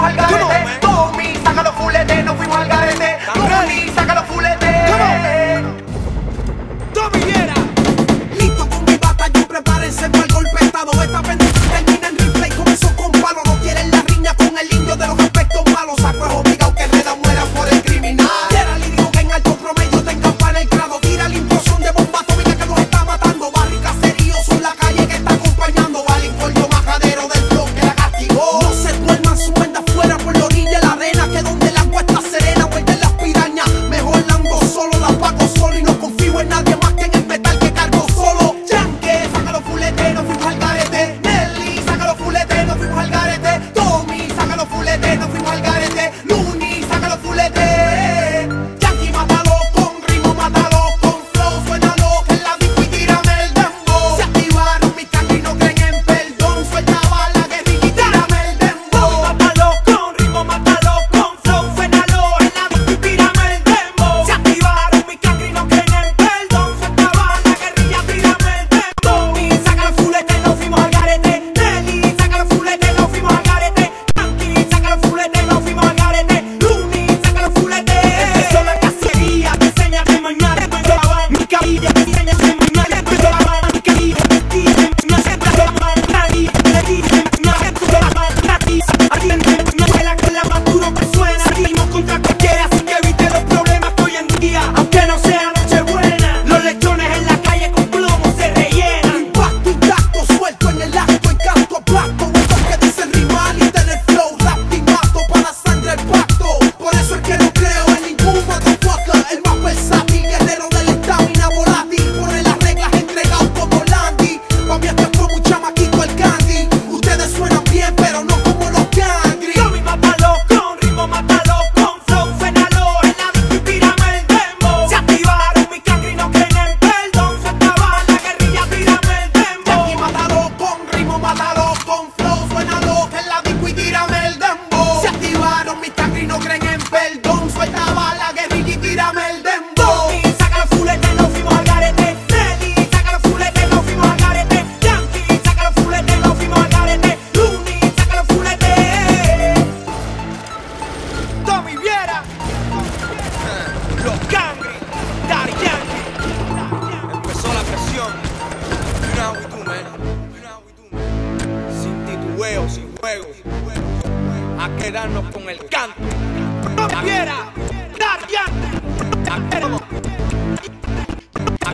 al garete. Tommy, saca los fuletes, nos fuimos al garete. Tommy, saca los fuletes. Tommy Viera. Listo con mi batallón, prepárense para el golpe estado. Esta pendeja termina en replay, comenzó con palo. No quieren la riña con el indio de los aspectos malos. Saco es obligado que Reda muera por el criminal. Era lírico que en alto promedio te encampa el grado. Tira la implosión de bomba atómica que nos está matando. Barrio y caserío son la calle que está acompañando. Al incordio majadero del flow que la castigó. No se duerman, su mente afuera por la orilla de la arena. Que donde el agua está serena, vuelven las pirañas. Mejor ando solo, las pago solo. Y no confío en nadie más que en el metal que cargo solo. Yankee, saca los fuletes, nos fuimos al garete. Nelly, saca los fuletes, nos fuimos al garete. Tommy, saca los fuletes, nos fuimos al garete. Looney, saca los fuletes. Yankee, mátalo con ritmo, mátalo con flow. Suénalo que en la disco y tírame el dembow. Se activaron mis cangri y no creen en perdón. Suelta bala, guerrilla y tírame el dembow. Mátalo con ritmo, mátalo con flow. Suénalo en la disco y tírame el dembow. Se activaron mis cangri y no creen en perdón. Suelta bala, guerrilla, tírame el dembow. Y saca los fuletes, nos fuimos al garete. Nelly, saca los fuletes, nos fuimos al garete. Yankee, saca los fuletes, nos fuimos al garete. Looney, saca los fuletes. Empezó la cacería, te enseña de mañana. Mi cabilla, te enseña de mañana. Mi cabilla, te enseña de mañana. Nadie le dice mañana. Gratis, atiende mañana. Con la más duro que suena. Salimos contra cualquiera, así que evite los problemas que hoy en día, aunque no sea Nochebuena, los lechones en la calle con plomo se rellenan. Impacto intacto, suelto en el acto, encanto aplasto. Estos que dicen rimar y tener flow, rap y mato para sangre el pacto. Por eso es que no creo en ningún motherfucker. El más versátil, guerrero del estamina volátil. Pone las reglas entregado como Landy. Pa' mí esto es como un chamaquito el candy. Ustedes suenan bien, pero no como los cangri. Tommy, mátalo con ritmo, mátalo con flow. Suénalo en la disco y tírame el dembow. Se activaron mis cangri y no creen en perdón. Suelta bala, guerrilla, tírame el dembow. Yankee, mátalo con ritmo, mátalo con flow. Suénalo en la disco y tírame el dembow. Se activaron mis cangri y no creen en perdón. Suelta bala, guerrilla y tírame el dembow. Tommy, saca los fuletes, nos fuimos al garete. Nelly, saca los fuletes, nos fuimos al garete. Yankee, saca los fuletes, nos fuimos al garete. Looney, saca los fuletes. Tommy Viera. Los cangri, Daddy Yankee. Empezó la presión. You know how we do, man. You know how we do, man. Sin titubeo, sin juego. A quedarnos con el canto. Tommy Viera.